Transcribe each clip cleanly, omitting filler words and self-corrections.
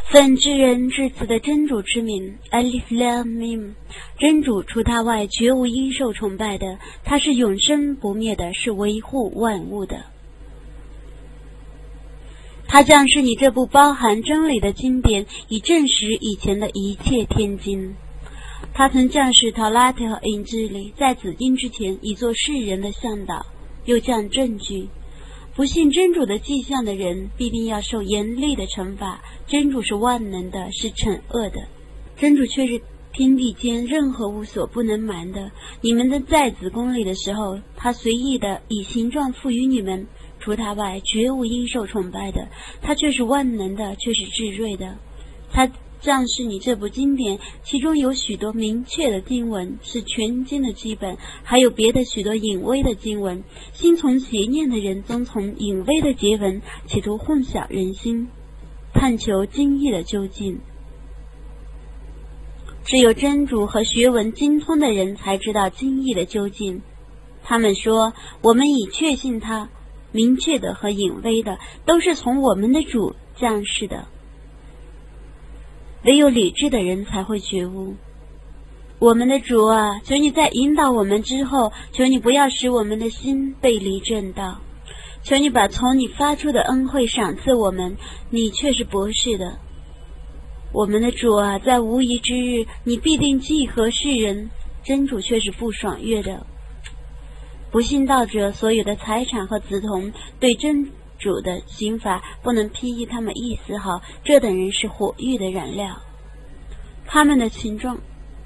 奉至人至此的真主之名 Alif Lam Mim， 真主除他外绝无应受崇拜的，他是永生不灭的，是维护万物的。他降示你这部包含真理的经典，以证实以前的一切天经。他曾降示陶拉特和引致里，在此经之前以作世人的向导，又降证据。不信真主的迹象的人必定要受严厉的惩罚。真主是万能的，是惩恶的。真主却是天地间任何物所不能瞒的。你们的在子宫里的时候，他随意的以形状赋予你们，除他外绝无应受崇拜的，他却是万能的，却是至睿的。他降示你这部经典，其中有许多明确的经文，是全经的基本，还有别的许多隐微的经文。心从邪念的人遵从隐微的结文，企图混淆人心，探求经义的究竟。只有真主和学问精通的人才知道经义的究竟。他们说，我们已确信他，明确的和隐微的都是从我们的主降世的。唯有理智的人才会觉悟。我们的主啊，求你在引导我们之后，求你不要使我们的心背离正道，求你把从你发出的恩惠赏赐我们，你却是博士的。我们的主啊，在无疑之日，你必定济和世人，真主却是不爽悦的。不信道者所有的财产和子童，对真主的刑罚不能裨益他们一丝毫，这等人是火狱的燃料。他们的情状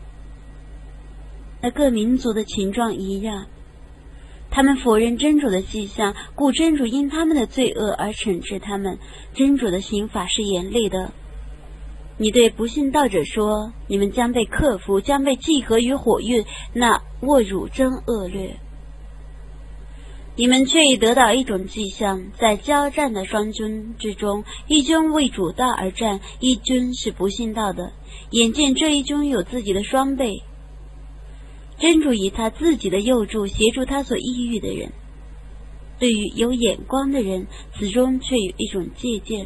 和各民族的情状一样，他们否认真主的迹象，故真主因他们的罪恶而惩治他们。真主的刑罚是严厉的。你对不信道者说，你们将被克服，将被祭合于火狱，那侮辱真恶劣。你们却已得到一种迹象，在交战的双军之中，一军为主道而战，一军是不信道的。眼见这一军有自己的双倍，真主以他自己的佑助协助他所抑郁的人。对于有眼光的人，此中却有一种借鉴。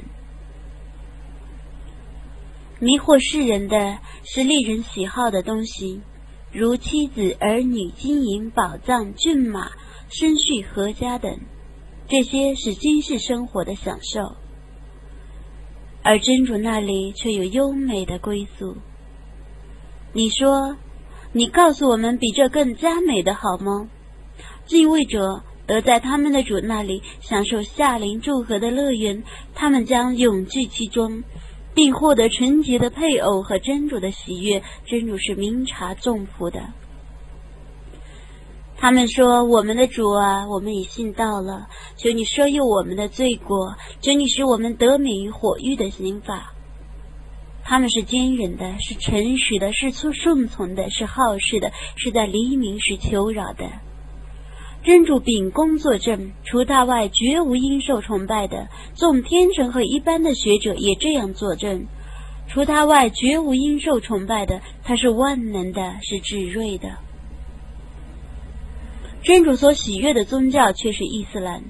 迷惑世人的是令人喜好的东西，如妻子、儿女、金银、宝藏、骏马、生畜、阖家等，这些是今世生活的享受，而真主那里却有优美的归宿。你说，你告诉我们比这更加美的好吗？敬畏者得在他们的主那里享受夏临祝贺的乐园，他们将永居其中，并获得纯洁的配偶和真主的喜悦。真主是明察众仆的。他们说，我们的主啊，我们已信道了，求你赦宥我们的罪过，求你使我们得免于火狱的刑罚。他们是坚忍的，是诚实的，是顺从的，是好事的，是在黎明时求饶的。真主秉公作证，除他外绝无应受崇拜的。众天神和一般的学者也这样作证，除他外绝无应受崇拜的，他是万能的，是至睿的。真主所喜悦的宗教却是伊斯兰。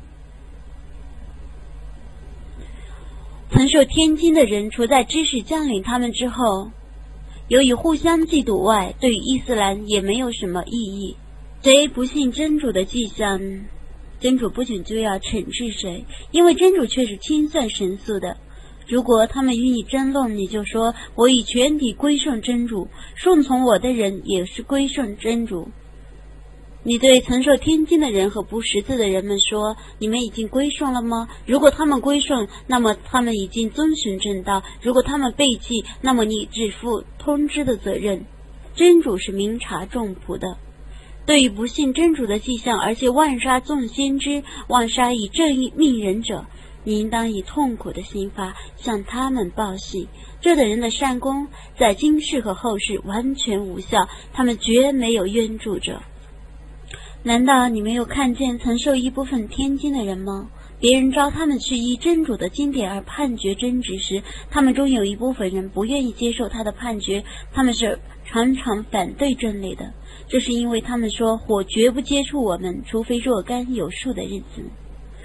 曾受天经的人，除在知识降临他们之后，由于互相嫉妒外，对于伊斯兰也没有什么意义。谁不信真主的迹象，真主不仅就要惩治谁，因为真主却是清算神速的。如果他们与你争论，你就说，我已全体归顺真主，顺从我的人也是归顺真主。你对曾受天经的人和不识字的人们说，你们已经归顺了吗？如果他们归顺，那么他们已经遵循正道；如果他们背弃，那么你只负通知的责任。真主是明察众仆的。对于不信真主的迹象，而且妄杀众先知，妄杀以正义命人者，你应当以痛苦的刑罚向他们报喜。这等人的善功在今世和后世完全无效，他们绝没有援助者。难道你没有看见曾受一部分天经的人吗？别人召他们去依真主的经典而判决争执时，他们中有一部分人不愿意接受他的判决，他们是常常反对真理的。这是因为他们说，火绝不接触我们，除非若干有数的日子。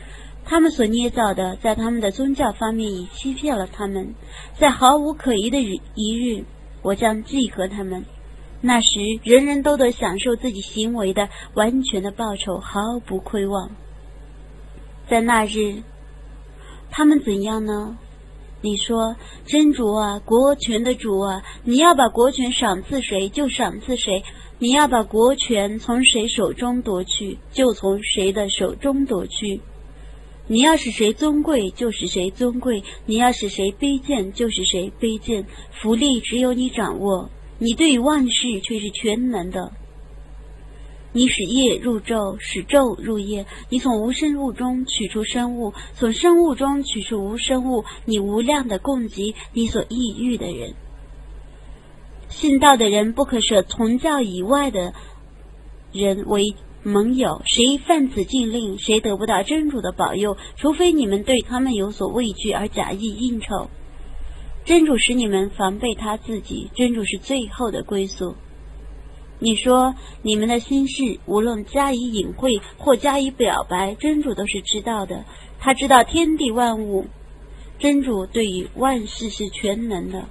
他们所捏造的，在他们的宗教方面已欺骗了他们。在毫无可疑的一日，我将祭和他们。那时，人人都得享受自己行为的完全的报酬，毫不亏望。在那日，他们怎样呢？你说，真主啊，国权的主啊，你要把国权赏赐谁就赏赐谁，你要把国权从谁手中夺去，就从谁的手中夺去。你要使谁尊贵，就使谁尊贵；你要使谁卑贱，就使谁卑贱。福利只有你掌握，你对于万事却是全能的。你使夜入昼，使昼入夜，你从无生物中取出生物，从生物中取出无生物，你无量的供给你所抑郁的人。信道的人不可舍从教以外的人为盟友，谁犯此禁令，谁得不到真主的保佑，除非你们对他们有所畏惧而假意应酬。真主使你们防备他自己，真主是最后的归宿。你说你们的心事无论加以隐晦或加以表白，真主都是知道的，他知道天地万物，真主对于万事是全能的。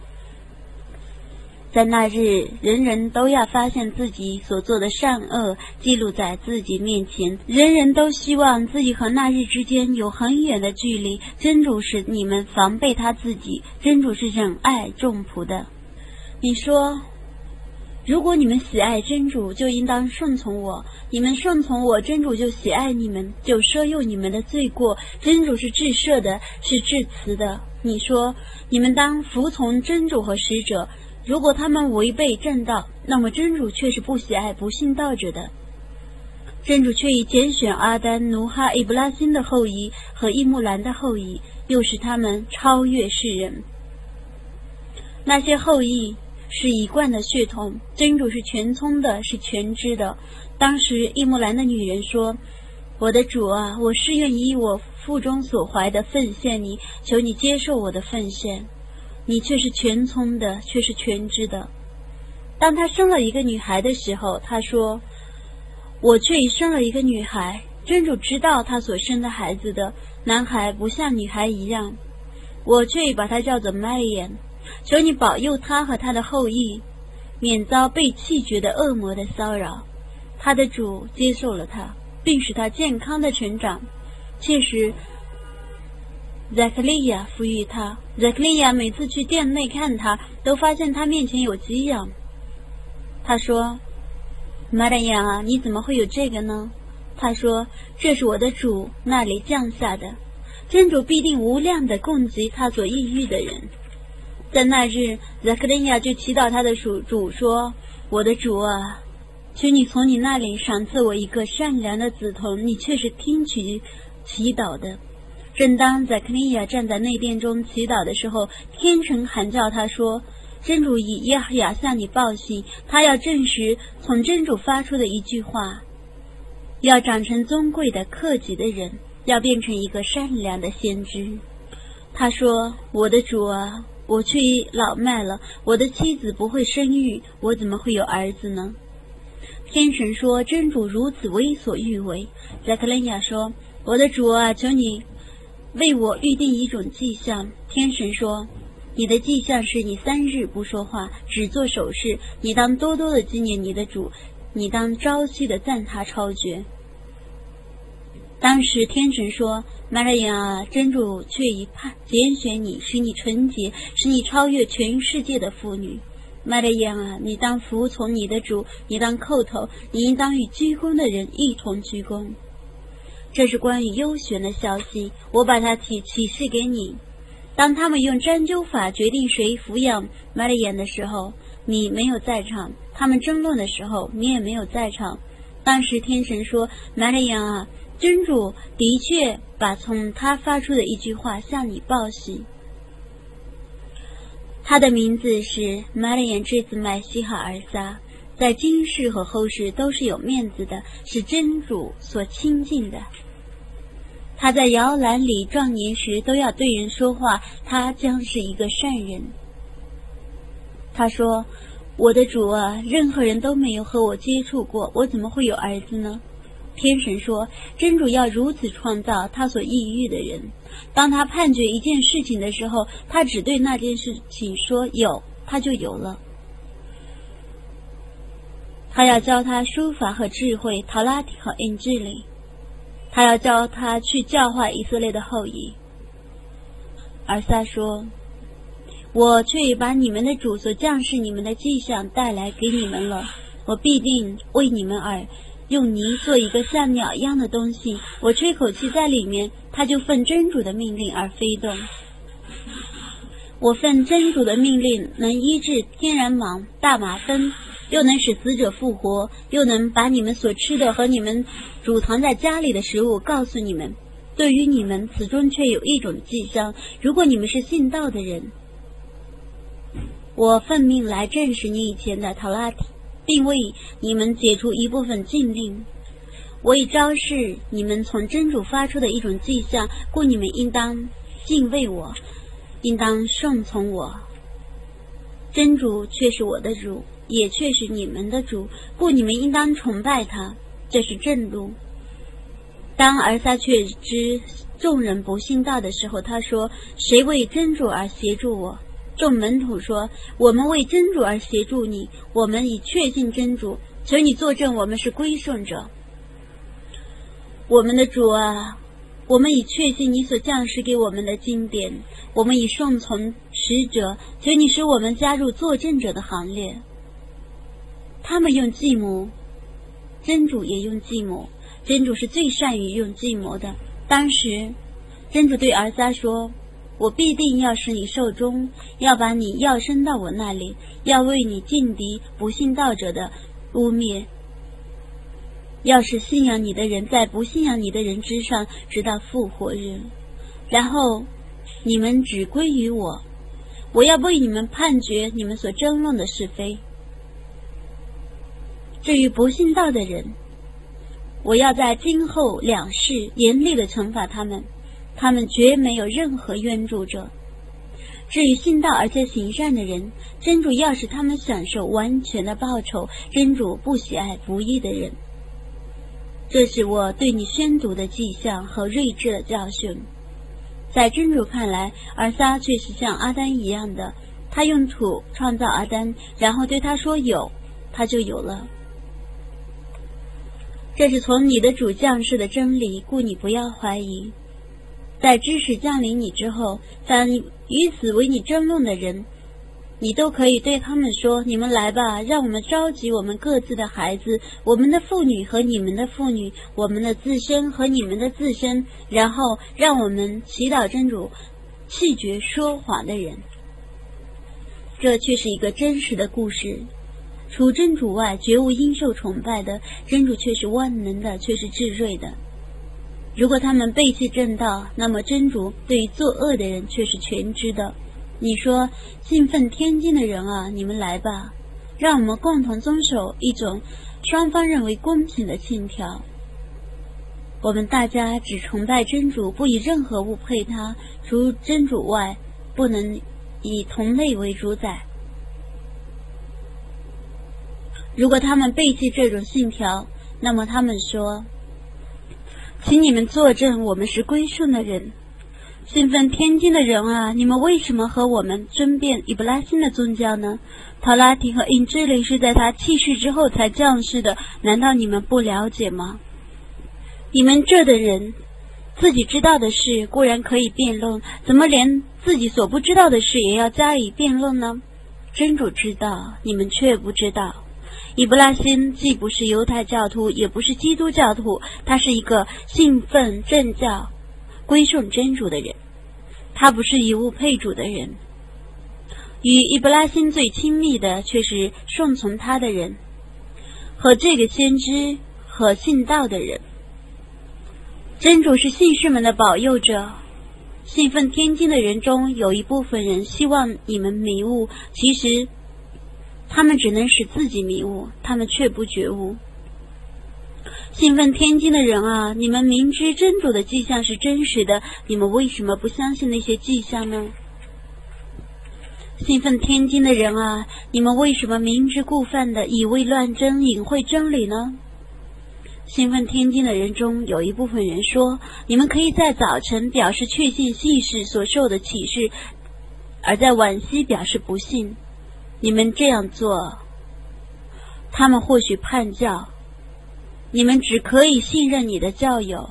在那日，人人都要发现自己所做的善恶记录在自己面前，人人都希望自己和那日之间有很远的距离。真主使你们防备他自己，真主是忍爱众仆的。你说，如果你们喜爱真主，就应当顺从我，你们顺从我，真主就喜爱你们，就赦宥你们的罪过。真主是至赦的，是至慈的。你说，你们当服从真主和使者，如果他们违背正道，那么真主却是不喜爱不信道者的。真主却已拣选阿丹、努哈、伊布拉辛的后裔和伊木兰的后裔，又使他们超越世人。那些后裔是一贯的血统，真主是全聪的，是全知的。当时伊木兰的女人说，我的主啊，我誓愿以我腹中所怀的奉献你，求你接受我的奉献。你却是全聪的，却是全知的。当他生了一个女孩的时候，他说，我却已生了一个女孩。真主知道他所生的孩子的男孩不像女孩一样，我却已把他叫做麦利安，求你保佑他和他的后裔免遭被弃绝的恶魔的骚扰。他的主接受了他，并使他健康的成长。切实扎克利亚抚育他，扎克利亚每次去店内看他，都发现他面前有给养。他说，玛利亚啊，你怎么会有这个呢？他说，这是我的主那里降下的，真主必定无量的供给他所抑郁的人。在那日，扎克利亚就祈祷他的主说，我的主啊，求你从你那里赏赐我一个善良的子童，你却是听取祈祷的。正当扎克利亚站在内殿中祈祷的时候，天神喊叫他说，真主以耶和雅向你报信，他要证实从真主发出的一句话，要长成尊贵的克己的人，要变成一个善良的先知。他说，我的主啊，我却已老迈了，我的妻子不会生育，我怎么会有儿子呢？天神说，真主如此为所欲为。扎克利亚说，我的主啊，求你为我预定一种迹象。天神说，你的迹象是你3日不说话，只做手势，你当多多的纪念你的主，你当朝夕的赞他超绝。当时天神说，玛利亚啊，真主却已拣选你，使你纯洁，使你超越全世界的妇女。玛利亚啊，你当服从你的主，你当叩头，你应当与鞠躬的人一同鞠躬。这是关于优选的消息，我把它启示给你。当他们用占阄法决定谁抚养玛利亚的时候，你没有在场；他们争论的时候，你也没有在场。当时天神说，玛利亚啊，真主的确把从他发出的一句话向你报喜。他的名字是玛利亚之子麦西哈尔撒，在今世和后世都是有面子的，是真主所亲近的。他在摇篮里壮年时都要对人说话，他将是一个善人。他说，我的主啊，任何人都没有和我接触过，我怎么会有儿子呢？ 天神说，真主要如此创造他所抑郁的人。当他判决一件事情的时候，他只对那件事情说有，他就有了。他要教他书法和智慧，陶拉提和印智里。他要教他去教化以色列的后裔。而撒说，我却把你们的主所降示你们的迹象带来给你们了，我必定为你们而用泥做一个像鸟一样的东西，我吹口气在里面，它就奉真主的命令而飞动。我奉真主的命令能医治天然盲、大麻风，又能使死者复活，又能把你们所吃的和你们储藏在家里的食物告诉你们。对于你们，此中却有一种迹象，如果你们是信道的人，我奉命来证实你以前的陶拉提，并为你们解除一部分禁令。我已昭示你们从真主发出的一种迹象，故你们应当敬畏我，应当顺从我。真主却是我的主，也却是你们的主，故你们应当崇拜他，这是正路。当尔撒确知众人不信道的时候，他说，谁为真主而协助我？众门徒说，我们为真主而协助你，我们已确信真主，求你作证我们是归顺者。我们的主啊，我们已确信你所降示给我们的经典，我们已顺从使者，求你使我们加入作证者的行列。他们用计谋，真主也用计谋，真主是最善于用计谋的。当时真主对尔撒说，我必定要使你受终，要把你要升到我那里，要为你劲敌不信道者的污蔑，要是信仰你的人在不信仰你的人之上，直到复活日。然后你们只归于我，我要为你们判决你们所争论的是非。至于不信道的人，我要在今后两世严厉地惩罚他们，他们绝没有任何援助者。至于信道而且行善的人，真主要使他们享受完全的报酬，真主不喜爱不义的人。这是我对你宣读的迹象和睿智的教训。在真主看来，尔撒却是像阿丹一样的，他用土创造阿丹，然后对他说有，他就有了。这是从你的主降世的真理，故你不要怀疑。在知识降临你之后，凡与此为你争论的人，你都可以对他们说，你们来吧，让我们召集我们各自的孩子，我们的妇女和你们的妇女，我们的自身和你们的自身，然后让我们祈祷真主弃绝说谎的人。这却是一个真实的故事。除真主外，绝无应受崇拜的，真主却是万能的，却是至睿的。如果他们背弃正道，那么真主对于作恶的人却是全知的。你说，信奉天经的人啊，你们来吧，让我们共同遵守一种双方认为公平的信条。我们大家只崇拜真主，不以任何物配他，除真主外，不能以同类为主宰。如果他们背弃这种信条，那么他们说，请你们作证我们是归顺的人。信奉天经的人啊，你们为什么和我们争辩伊布拉辛的宗教呢？陶拉提和印智里是在他去世之后才降世的，难道你们不了解吗？你们这的人自己知道的事固然可以辩论，怎么连自己所不知道的事也要加以辩论呢？真主知道，你们却不知道。伊布拉辛既不是犹太教徒，也不是基督教徒，他是一个信奉正教、归顺真主的人，他不是以物配主的人。与伊布拉辛最亲密的却是顺从他的人，和这个先知和信道的人。真主是信士们的保佑者，信奉天经的人中有一部分人希望你们迷悟，其实他们只能使自己迷悟，他们却不觉悟。信奉天经的人啊，你们明知真主的迹象是真实的，你们为什么不相信那些迹象呢？信奉天经的人啊，你们为什么明知故犯的以为乱真，隐晦真理呢？ 兴奋天津的人中有一部分人说，你们可以在早晨表示确信信士所受的启示，而在晚夕表示不信。你们这样做，他们或许叛教。你们只可以信任你的教友。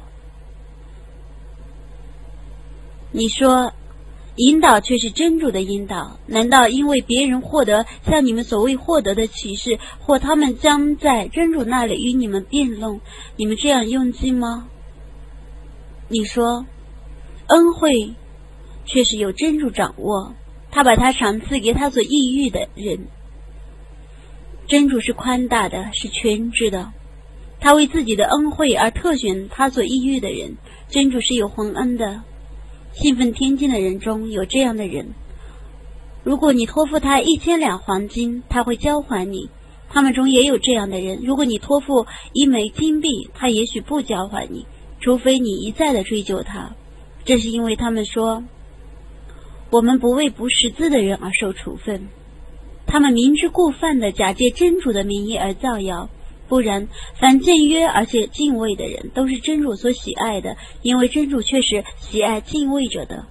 你说引导却是真主的引导，难道因为别人获得像你们所谓获得的启示，或他们将在真主那里与你们辩论，你们这样用计吗？你说恩惠却是由真主掌握，他把它赏赐给他所抑郁的人。真主是宽大的，是全知的，他为自己的恩惠而特选他所抑郁的人。真主是有宏恩的。兴奋天津的人中有这样的人，如果你托付他1000两黄金，他会交还你。他们中也有这样的人，如果你托付1枚金币，他也许不交还你，除非你一再的追究他。这是因为他们说，我们不为不识字的人而受处分。他们明知故犯的假借真主的名义而造谣，不然凡僭约而且敬畏的人都是真主所喜爱的，因为真主却是喜爱敬畏者的。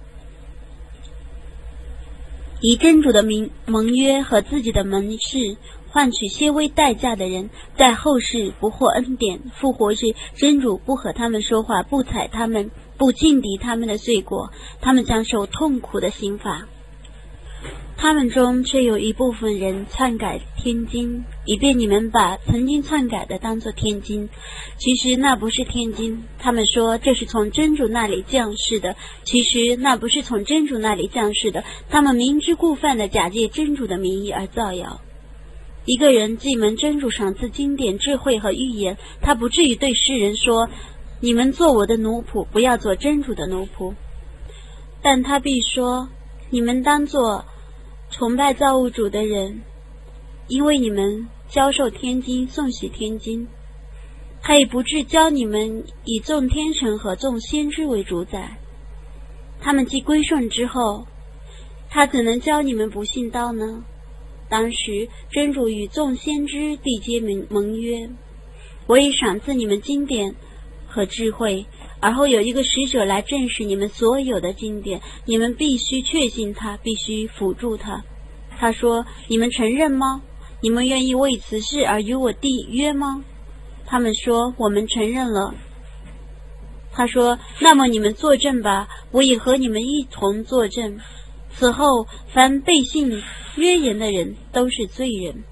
以真主的盟约和自己的盟誓换取些微代价的人，在后世不获恩典，复活时真主不和他们说话，不睬他们，不尽敌他们的罪过，他们将受痛苦的刑罚。他们中却有一部分人篡改天经，以便你们把曾经篡改的当作天经，其实那不是天经。他们说这是从真主那里降世的，其实那不是从真主那里降世的。他们明知故犯的假借真主的名义而造谣。一个人既蒙真主赏赐经典、智慧和预言，他不至于对世人说，你们做我的奴仆，不要做真主的奴仆。但他必说，你们当作崇拜造物主的人，因为你们教授天经，诵习天经。他也不至教你们以众天神和众先知为主宰。他们既归顺之后，他怎能教你们不信道呢？当时真主与众先知缔结盟约，我已赏赐你们经典和智慧，而后有一个使者来证实你们所有的经典，你们必须确信他，必须辅助他。他说，你们承认吗？你们愿意为此事而与我缔约吗？他们说，我们承认了。他说，那么你们作证吧，我也和你们一同作证。此后凡背信约言的人都是罪人。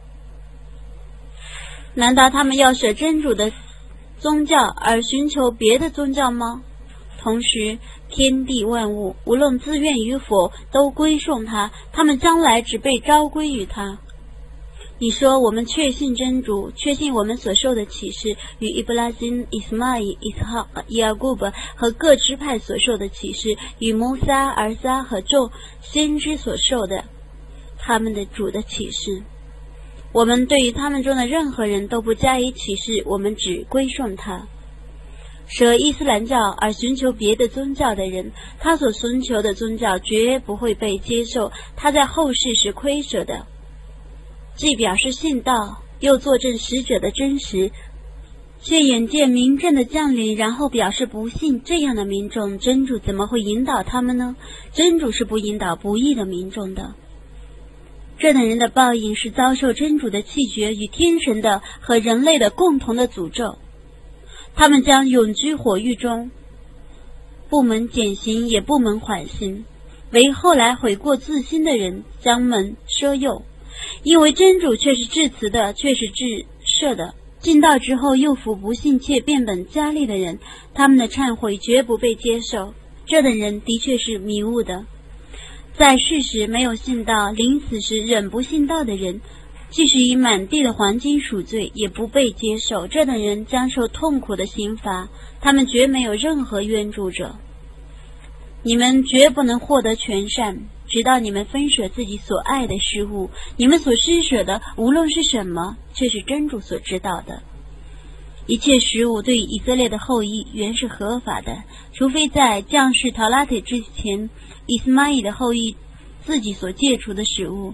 难道他们要舍真主的宗教而寻求别的宗教吗？同时天地万物无论自愿与否都归顺他，他们将来只被召归于他。你说我们确信真主，确信我们所受的启示与伊布拉辛、伊斯玛仪、伊斯哈、雅各伯和各支派所受的启示，与摩撒、尔撒和众先知所受的他们的主的启示。我们对于他们中的任何人都不加以启示，我们只归顺他。舍伊斯兰教而寻求别的宗教的人，他所寻求的宗教绝不会被接受，他在后世是亏舍的。既表示信道，又作证使者的真实，却眼见明证的降临，然后表示不信，这样的民众，真主怎么会引导他们呢？真主是不引导不义的民众的。这等人的报应是遭受真主的弃绝与天神的和人类的共同的诅咒，他们将永居火狱中，不蒙减刑也不蒙缓刑，为后来悔过自新的人将蒙赦宥。因为真主却是至慈的，却是至赦的。进道之后又服不信且变本加厉的人，他们的忏悔绝不被接受。这等人的确是迷雾的。在世时没有信道，临死时仍不信道的人，即使以满地的黄金赎罪，也不被接受。这等人将受痛苦的刑罚，他们绝没有任何援助者。你们绝不能获得全善，直到你们分舍自己所爱的事物，你们所施舍的无论是什么，却是真主所知道的。一切食物对以色列的后裔原是合法的，除非在降世陶拉特之前，以斯玛仪的后裔自己所戒除的食物。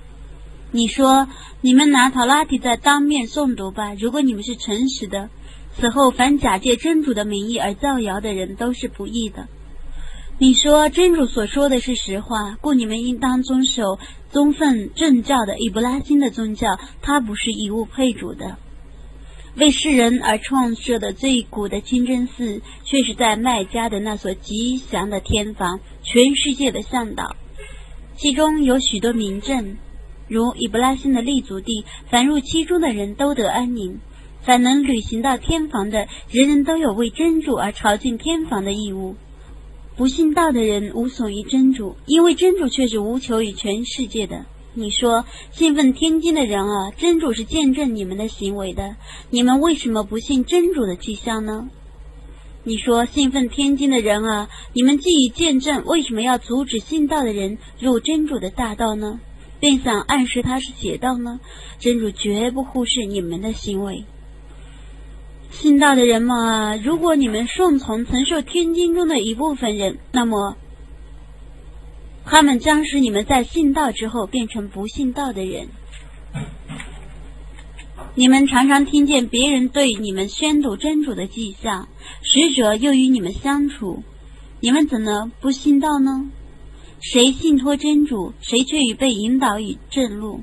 你说，你们拿陶拉特在当面诵读吧，如果你们是诚实的， 此后凡假借真主的名义而造谣的人都是不义的。你说真主所说的是实话，故你们应当遵守宗分正教的以布拉欣的宗教，他不是以物配主的。为世人而创设的最古的清真寺，却是在麦加的那所吉祥的天房，全世界的向导。其中有许多名镇，如以布拉欣的立足地，凡入其中的人都得安宁。凡能旅行到天房的，人人都有为真主而朝觐天房的义务。不信道的人无所于真主，因为真主却是无求于全世界的。你说信奉天经的人啊，真主是见证你们的行为的，你们为什么不信真主的迹象呢？你说信奉天经的人啊，你们既已见证，为什么要阻止信道的人入真主的大道呢？便想暗示他是邪道呢？真主绝不忽视你们的行为。信道的人嘛，如果你们顺从曾受天经中的一部分人，那么他们将使你们在信道之后变成不信道的人。你们常常听见别人对你们宣读真主的迹象，使者又与你们相处，你们怎能不信道呢？谁信托真主，谁却已被引导于正路。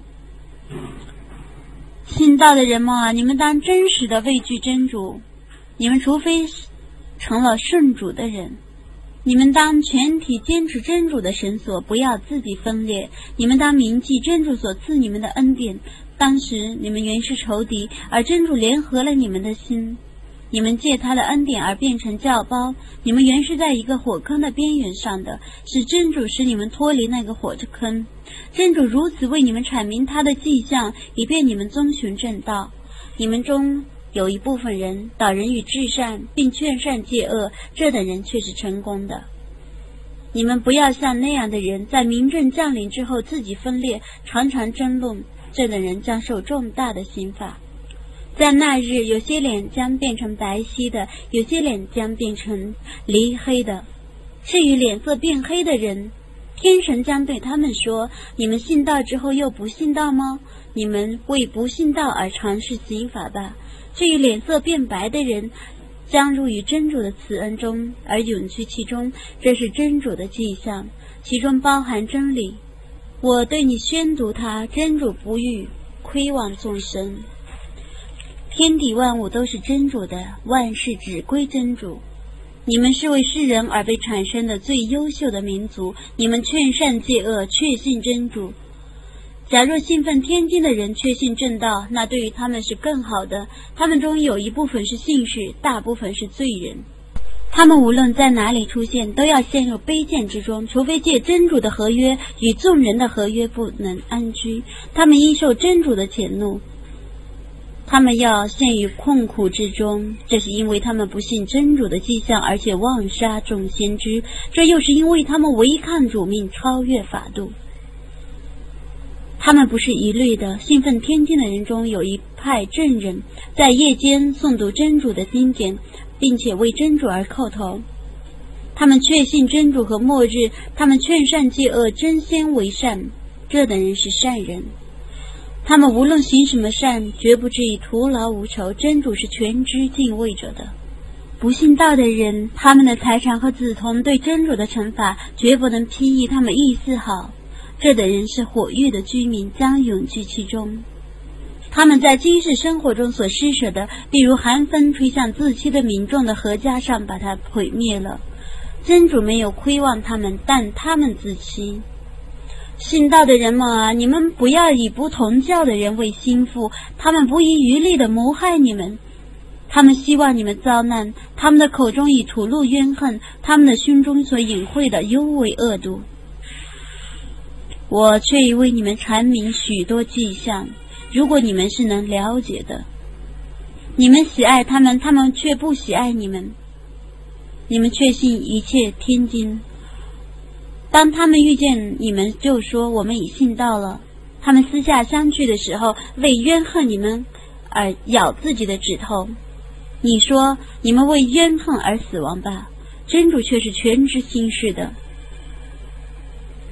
信道的人们啊，你们当真实的畏惧真主，你们除非成了顺主的人。你们当全体坚持真主的绳索，不要自己分裂。你们当铭记真主所赐你们的恩典，当时你们原是仇敌，而真主联合了你们的心。你们借他的恩典而变成教包，你们原是在一个火坑的边缘上的，是真主使你们脱离那个火坑。真主如此为你们阐明他的迹象，以便你们遵循正道。你们中有一部分人导人于至善，并劝善戒恶，这等人却是成功的。你们不要像那样的人，在明证降临之后自己分裂，常常争论，这等人将受重大的刑罚。在那日，有些脸将变成白皙的，有些脸将变成黧黑的。至于脸色变黑的人，天神将对他们说：你们信道之后又不信道吗？你们为不信道而尝试刑罚吧。至于脸色变白的人，将入于真主的慈恩中，而永居其中，这是真主的迹象，其中包含真理。我对你宣读它，真主不欲亏望众生。天地万物都是真主的，万事只归真主。你们是为世人而被产生的最优秀的民族，你们劝善戒恶，确信真主。假若信奉天经的人确信正道，那对于他们是更好的。他们中有一部分是信士，大部分是罪人。他们无论在哪里出现，都要陷入卑贱之中，除非借真主的合约与众人的合约，不能安居。他们因受真主的谴怒，他们要陷于困苦之中，这是因为他们不信真主的迹象，而且妄杀众先知，这又是因为他们违抗主命，超越法度。他们不是一律的，信奉天经的人中有一派证人，在夜间诵读真主的经典，并且为真主而叩头。他们确信真主和末日，他们劝善戒恶，争先为善，这等人是善人。他们无论行什么善，绝不至于徒劳无酬，真主是全知敬畏者的。不信道的人，他们的财产和子童对真主的惩罚，绝不能批议他们一丝毫。这等人是火狱的居民，将永居其中。他们在今世生活中所施舍的，比如寒风吹向自欺的民众的禾稼上，把它毁灭了。真主没有亏望他们，但他们自欺。信道的人们啊，你们不要以不同教的人为心腹，他们不遗余力地谋害你们。他们希望你们遭难，他们的口中已吐露怨恨，他们的心中所隐晦的尤为恶毒。我却已为你们阐明许多迹象，如果你们是能了解的。你们喜爱他们，他们却不喜爱你们。你们确信一切天经，当他们遇见你们，就说我们已信道了。他们私下相聚的时候，为怨恨你们而咬自己的指头。你说你们为怨恨而死亡吧，真主却是全知心事的。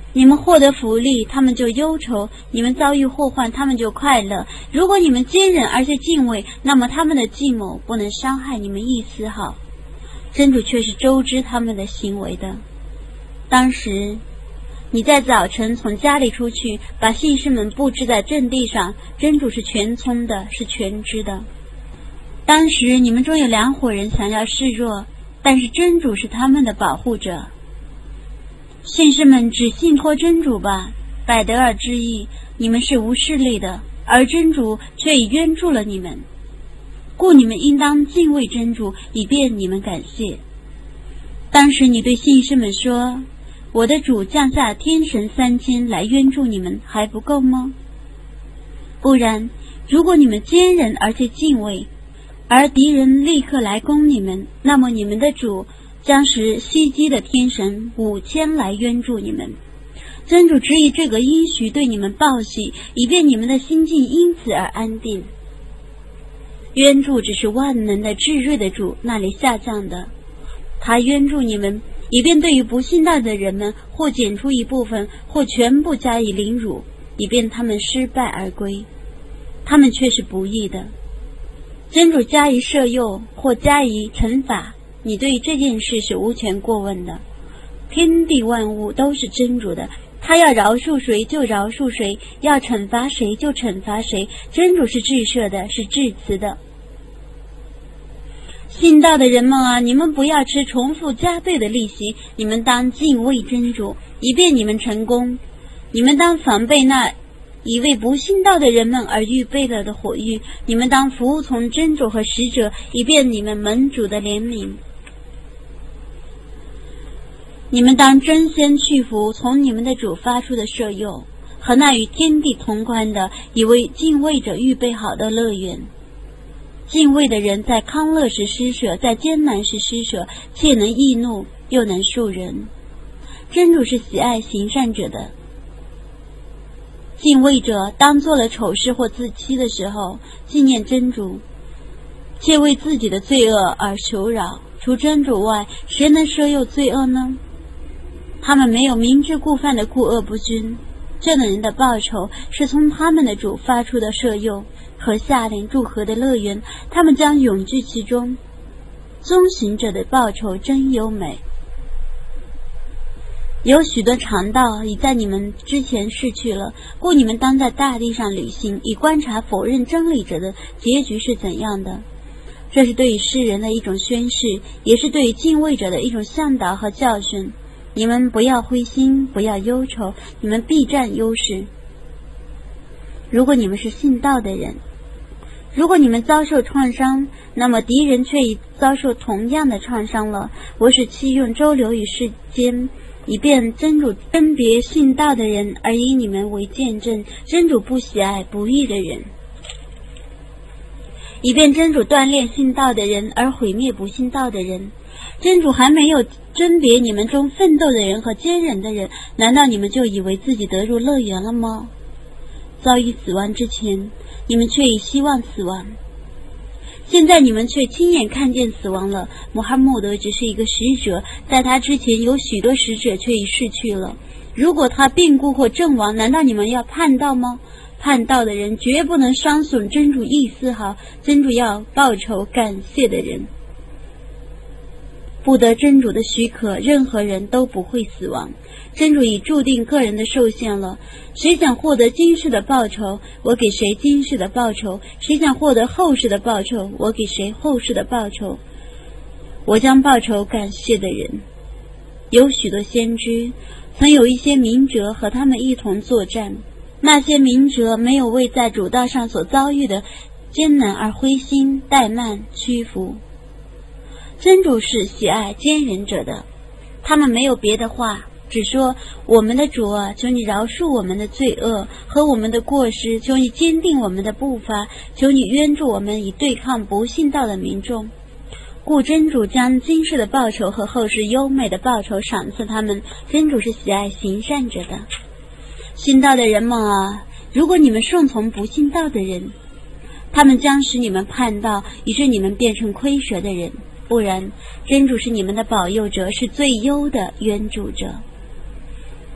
你们获得福利，他们就忧愁；你们遭遇祸患，他们就快乐。如果你们坚忍而且敬畏，那么他们的计谋不能伤害你们一丝毫。真主却是周知他们的行为的。当时你在早晨从家里出去，把信士们布置在阵地上，真主是全聪的，是全知的。当时你们中有2伙人想要示弱，但是真主是他们的保护者。信士们只信托真主吧，百得尔之意，你们是无势力的，而真主却已援助了你们，故你们应当敬畏真主，以便你们感谢。当时你对信士们说，我的主降下天神3000来援助你们，还不够吗？不然，如果你们坚忍而且敬畏，而敌人立刻来攻你们，那么你们的主将使袭击的天神5000来援助你们。真主只以这个应许对你们报喜，以便你们的心境因此而安定。援助只是万能的至睿的主那里下降的，他援助你们，以便对于不信道的人们或减出一部分，或全部加以凌辱，以便他们失败而归。他们却是不义的。真主加以赦宥或加以惩罚，你对这件事是无权过问的。天地万物都是真主的，他要饶恕谁就饶恕谁，要惩罚谁就惩罚谁。真主是至赦的，是至慈的。信道的人们啊，你们不要吃重复加倍的利息，你们当敬畏真主，以便你们成功。你们当防备那以为不信道的人们而预备了的火狱，你们当服从真主和使者，以便你们蒙主的怜悯。你们当争先去服从你们的主发出的赦宥，和那与天地同宽的，以为敬畏者预备好的乐园。敬畏的人在康乐时施舍，在艰难时施舍，且能易怒，又能恕人。真主是喜爱行善者的。敬畏者当做了丑事或自欺的时候，纪念真主，且为自己的罪恶而求饶。除真主外，谁能赦宥罪恶呢？他们没有明知故犯的故恶不均，这等人的报酬是从他们的主发出的赦宥和下令祝贺的乐园，他们将永居其中。遵行者的报酬真优美。有许多常道已在你们之前逝去了，故你们当在大地上旅行，以观察否认真理者的结局是怎样的。这是对于世人的一种宣示，也是对于敬畏者的一种向导和教训。你们不要灰心，不要忧愁，你们必占优势。如果你们是信道的人，如果你们遭受创伤，那么敌人却已遭受同样的创伤了。我使其用周流于世间，以便真主分别信道的人，而以你们为见证。真主不喜爱不义的人，以便真主锻炼信道的人，而毁灭不信道的人。真主还没有甄别你们中奋斗的人和坚忍的人，难道你们就以为自己得入乐园了吗？遭遇死亡之前，你们却已希望死亡，现在你们却亲眼看见死亡了。穆罕默德只是一个使者，在他之前有许多使者却已逝去了。如果他病故或阵亡，难道你们要叛道吗？叛道的人绝不能伤损真主一丝毫，真主要报酬感谢的人。不得真主的许可，任何人都不会死亡。真主已注定个人的受限了，谁想获得今世的报酬，我给谁今世的报酬；谁想获得后世的报酬，我给谁后世的报酬。我将报酬感谢的人。有许多先知，曾有一些明哲和他们一同作战，那些明哲没有为在主道上所遭遇的艰难而灰心怠慢屈服。真主是喜爱坚忍者的，他们没有别的话，只说我们的主啊，求你饶恕我们的罪恶和我们的过失，求你坚定我们的步伐，求你援助我们以对抗不信道的民众。故真主将今世的报酬和后世优美的报酬赏赐他们。真主是喜爱行善者的。信道的人们啊，如果你们顺从不信道的人，他们将使你们叛道，以致你们变成亏折的人。不然，真主是你们的保佑者，是最优的援助者。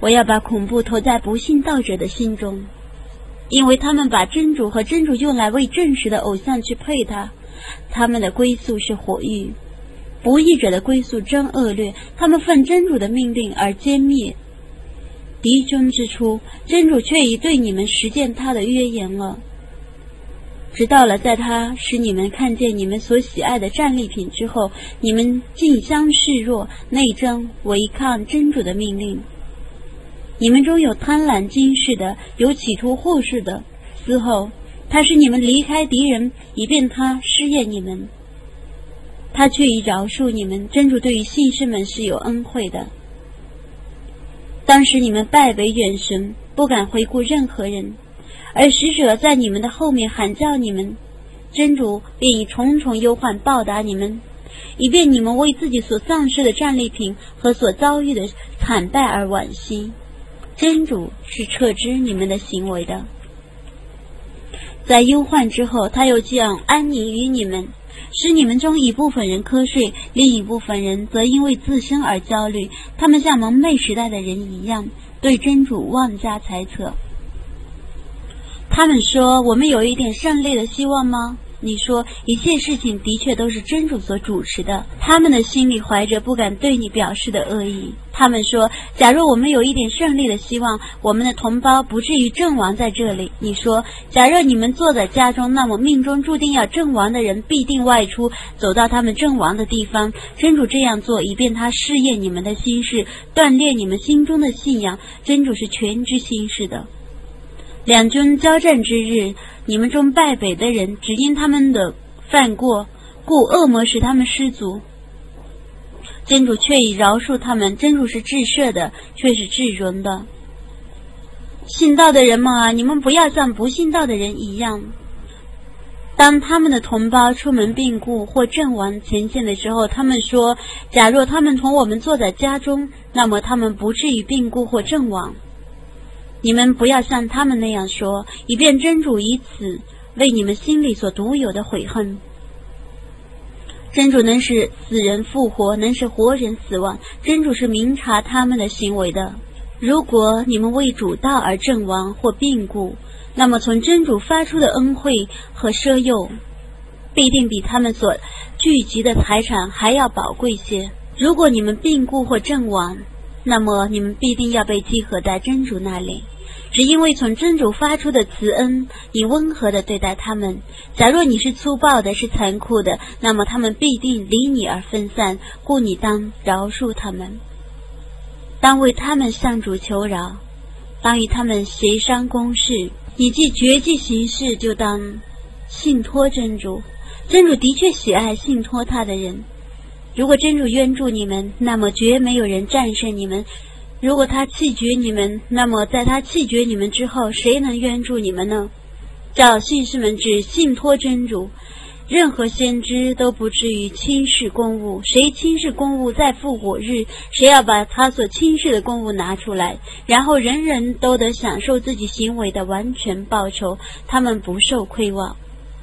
我要把恐怖投在不信道者的心中，因为他们把真主和真主用来为证实的偶像去配他，他们的归宿是火狱。不义者的归宿真恶劣，他们奉真主的命令而歼灭敌军之初，真主却已对你们实践他的约言了。直到了在他使你们看见你们所喜爱的战利品之后，你们竞相示弱，内争违抗真主的命令。你们中有贪婪惊世的，有企图护世的，嗣后他使你们离开敌人，以便他试验你们，他却已饶恕你们。真主对于信士们是有恩惠的。当时你们拜为远神，不敢回顾任何人，而使者在你们的后面喊叫你们，真主便以重重忧患报答你们，以便你们为自己所丧失的战利品和所遭遇的惨败而惋惜。真主是撤知你们的行为的。在忧患之后，他又将安宁于你们，使你们中一部分人瞌睡，另一部分人则因为自身而焦虑，他们像蒙昧时代的人一样，对真主妄加猜测。他们说，我们有一点胜利的希望吗？你说，一切事情的确都是真主所主持的。他们的心里怀着不敢对你表示的恶意。他们说，假如我们有一点胜利的希望，我们的同胞不至于阵亡在这里。你说，假若你们坐在家中，那么命中注定要阵亡的人必定外出，走到他们阵亡的地方。真主这样做，以便他试验你们的心事，锻炼你们心中的信仰。真主是全知心事的。两军交战之日，你们中败北的人只因他们的犯过，故恶魔使他们失足。真主却已饶恕他们，真主是至赦的，却是至荣的。信道的人们啊，你们不要像不信道的人一样，当他们的同胞出门病故或阵亡前线的时候，他们说，假若他们同我们坐在家中，那么他们不至于病故或阵亡。你们不要像他们那样说，以便真主以此为你们心里所独有的悔恨。真主能使死人复活，能使活人死亡，真主是明察他们的行为的。如果你们为主道而阵亡或病故，那么从真主发出的恩惠和赦宥，必定比他们所聚集的财产还要宝贵些。如果你们病故或阵亡，那么你们必定要被集合在真主那里。只因为从真主发出的慈恩，你温和地对待他们。假若你是粗暴的，是残酷的，那么他们必定离你而分散，故你当饶恕他们，当为他们向主求饶，当与他们协商公事。你既决计行事，就当信托真主。真主的确喜爱信托他的人。如果真主援助你们，那么绝没有人战胜你们。如果他弃绝你们，那么在他弃绝你们之后，谁能援助你们呢？照信士们只信托真主，任何先知都不至于轻视公务。谁轻视公务，在复活日，谁要把他所轻视的公务拿出来，然后人人都得享受自己行为的完全报酬，他们不受亏望。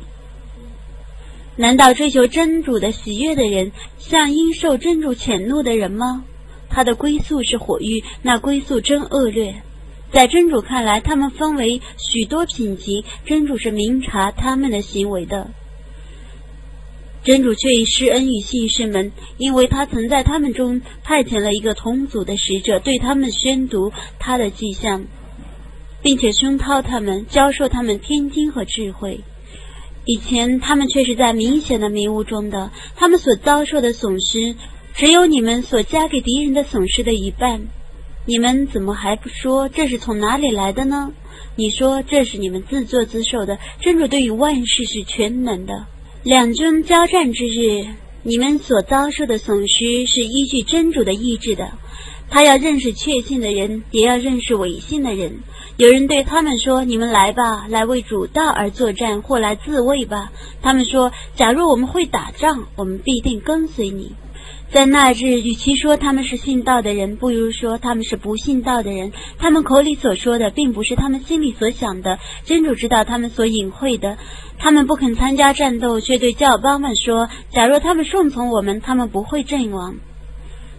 难道追求真主的喜悦的人，像因受真主谴怒的人吗？他的归宿是火狱，那归宿真恶劣。在真主看来，他们分为许多品级，真主是明察他们的行为的。真主却已施恩于信士们，因为他曾在他们中派遣了一个同族的使者，对他们宣读他的迹象，并且熏陶他们，教授他们天经和智慧。以前他们却是在明显的迷雾中的，他们所遭受的损失只有你们所加给敌人的损失的一半。你们怎么还不说这是从哪里来的呢？你说这是你们自作自受的。真主对于万事是全能的。两军交战之日，你们所遭受的损失是依据真主的意志的。他要认识确信的人，也要认识伪信的人。有人对他们说，你们来吧，来为主道而作战，或来自卫吧。他们说，假如我们会打仗，我们必定跟随你。在那日，与其说他们是信道的人，不如说他们是不信道的人。他们口里所说的，并不是他们心里所想的。真主知道他们所隐晦的。他们不肯参加战斗，却对教邦们说，假若他们顺从我们，他们不会阵亡。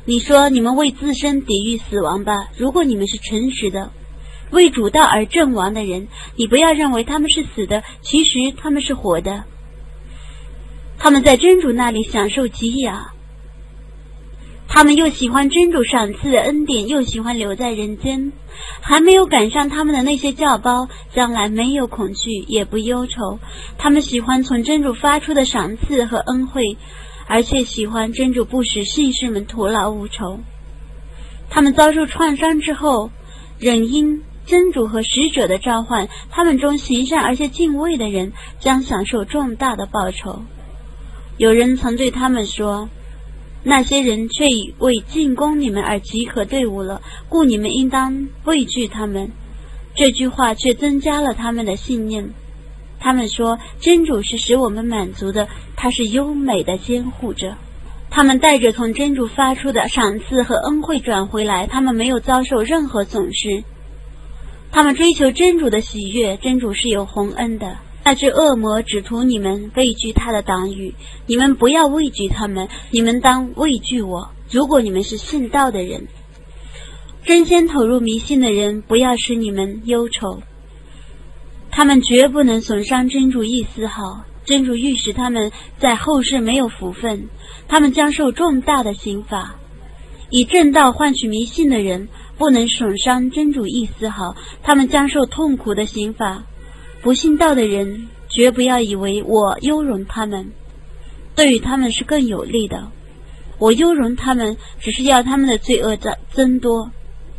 你说你们为自身抵御死亡吧，如果你们是诚实的，为主道而阵亡的人，你不要认为他们是死的，其实他们是活的，他们在真主那里享受极雅，他们又喜欢真主赏赐的恩典，又喜欢留在人间，还没有赶上他们的那些教胞，将来没有恐惧也不忧愁，他们喜欢从真主发出的赏赐和恩惠，而且喜欢真主不使信士们徒劳无酬。他们遭受创伤之后，仍因真主和使者的召唤，他们中行善而且敬畏的人将享受重大的报酬。有人曾对他们说，那些人却已为进攻你们而集合队伍了，故你们应当畏惧他们。这句话却增加了他们的信念。他们说，真主是使我们满足的，他是优美的监护者。他们带着从真主发出的赏赐和恩惠转回来，他们没有遭受任何损失。他们追求真主的喜悦，真主是有洪恩的。那只恶魔只图你们畏惧他的党羽，你们不要畏惧他们，你们当畏惧我，如果你们是信道的人。争先投入迷信的人，不要使你们忧愁，他们绝不能损伤真主一丝毫。真主欲使他们在后世没有福分，他们将受重大的刑罚。以正道换取迷信的人，不能损伤真主一丝毫，他们将受痛苦的刑罚。不信道的人，绝不要以为我优容他们，对于他们是更有利的。我优容他们，只是要他们的罪恶增多，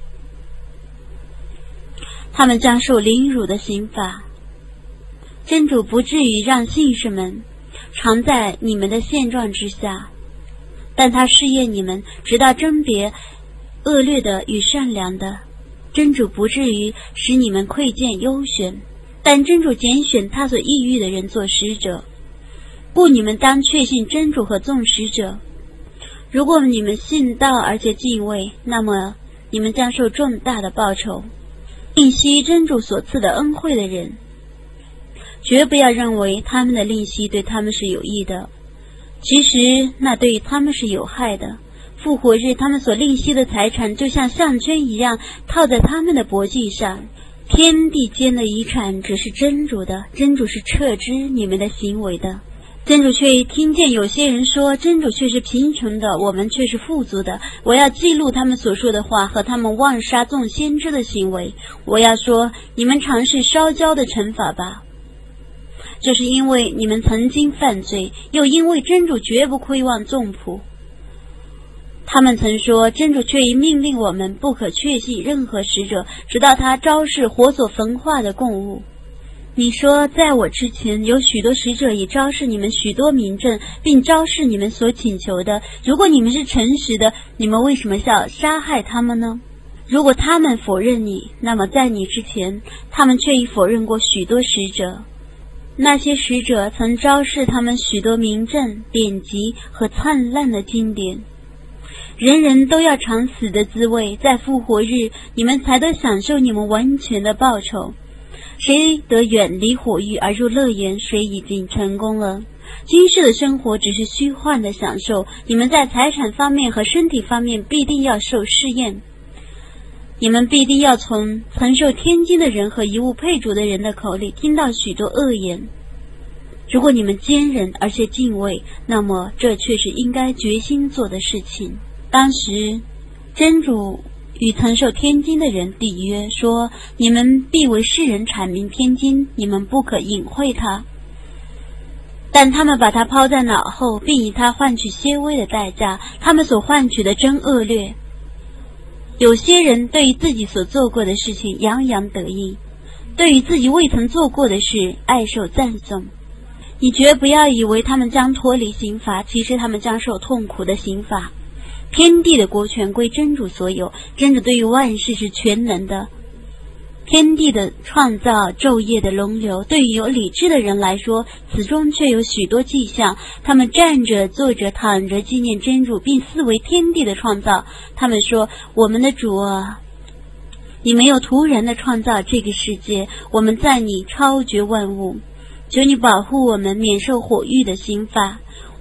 他们将受凌辱的刑罚。真主不至于让信士们常在你们的现状之下，但他试验你们，直到甄别恶劣的与善良的。真主不至于使你们窥见优选，但真主拣选他所抑郁的人做使者，故你们当确信真主和众使者。如果你们信道而且敬畏，那么你们将受重大的报酬。吝惜真主所赐的恩惠的人，绝不要认为他们的吝惜对他们是有益的，其实那对他们是有害的。复活日他们所吝惜的财产，就像项圈一样套在他们的脖颈上。天地间的遗产只是真主的，真主是撤知你们的行为的。真主却听见有些人说，真主却是贫穷的，我们却是富足的。我要记录他们所说的话和他们妄杀众先知的行为。我要说，你们尝试烧焦的惩罚吧，这是因为你们曾经犯罪，又因为真主绝不亏望众仆。他们曾说，真主却已命令我们不可确信任何使者，直到他昭示火所焚化的供物。你说，在我之前有许多使者已昭示你们许多明证，并昭示你们所请求的。如果你们是诚实的，你们为什么要杀害他们呢？如果他们否认你，那么在你之前他们却已否认过许多使者。那些使者曾昭示他们许多明证、典籍和灿烂的经典。人人都要尝死的滋味，在复活日你们才得享受你们完全的报酬。谁得远离火狱而入乐园，谁已经成功了。今世的生活只是虚幻的享受，你们在财产方面和身体方面必定要受试验。你们必定要从曾受天经的人和遗物配主的人的口里听到许多恶言。如果你们坚忍而且敬畏，那么这却是应该决心做的事情。当时真主与曾受天经的人缔约，说，你们必为世人阐明天经，你们不可隐晦它。但他们把它抛在脑后，并以它换取些微的代价，他们所换取的真恶劣。有些人对于自己所做过的事情洋洋得意，对于自己未曾做过的事爱受赞颂。你绝不要以为他们将脱离刑罚，其实他们将受痛苦的刑罚。天地的国权归真主所有，真主对于万事是全能的。天地的创造，昼夜的轮流，对于有理智的人来说，此中却有许多迹象。他们站着、坐着、躺着纪念真主，并思维天地的创造。他们说，我们的主啊，你没有突然的创造这个世界，我们在你超绝万物，求你保护我们免受火狱的刑罚。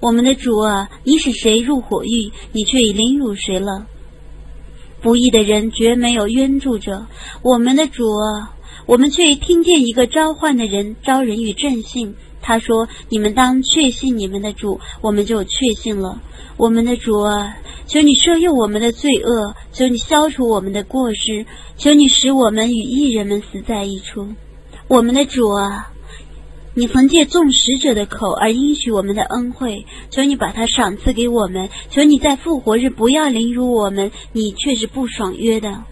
我们的主啊，你使谁入火狱，你却已凌辱谁了。不义的人绝没有冤助者，我们的主啊，我们却听见一个召唤的人招人与正信，他说：你们当确信你们的主，我们就确信了。我们的主啊，求你赦宥我们的罪恶，求你消除我们的过失，求你使我们与义人们死在一处。我们的主啊，你曾借众使者的口而应许我们的恩惠，求你把它赏赐给我们，求你在复活日不要凌辱我们，你却是不爽约的。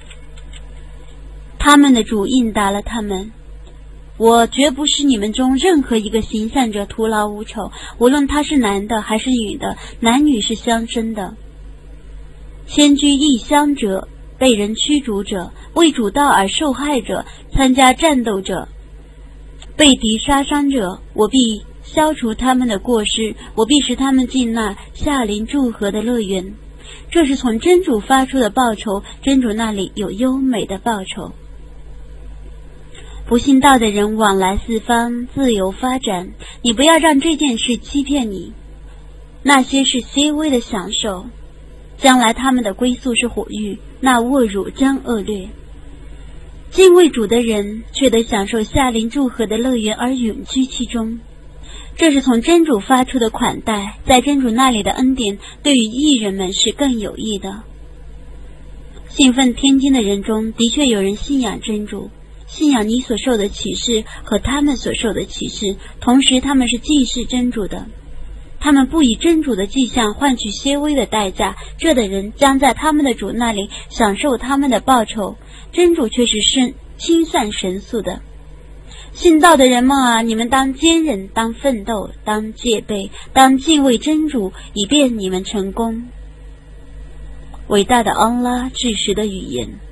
他们的主应答了他们：我绝不使你们中任何一个行善者徒劳无酬，无论他是男的还是女的，男女是相生的。迁居异乡者，被人驱逐者，为主道而受害者，参加战斗者，被敌杀伤者，我必消除他们的过失，我必使他们进那夏临祝贺的乐园。这是从真主发出的报酬，真主那里有优美的报酬。不信道的人往来四方，自由发展，你不要让这件事欺骗你。那些是些微的享受，将来他们的归宿是火狱，那侮辱将恶劣。敬畏主的人却得享受夏临祝贺的乐园而永居其中。这是从真主发出的款待，在真主那里的恩典对于义人们是更有益的。信奉天经的人中的确有人信仰真主，信仰你所受的启示和他们所受的启示，同时他们是祭祀真主的。他们不以真主的迹象换取些微的代价，这等人将在他们的主那里享受他们的报酬，真主却是清善神速的。信道的人们啊，你们当坚忍，当奋斗，当戒备，当敬畏真主，以便你们成功。伟大的安拉至实的语言。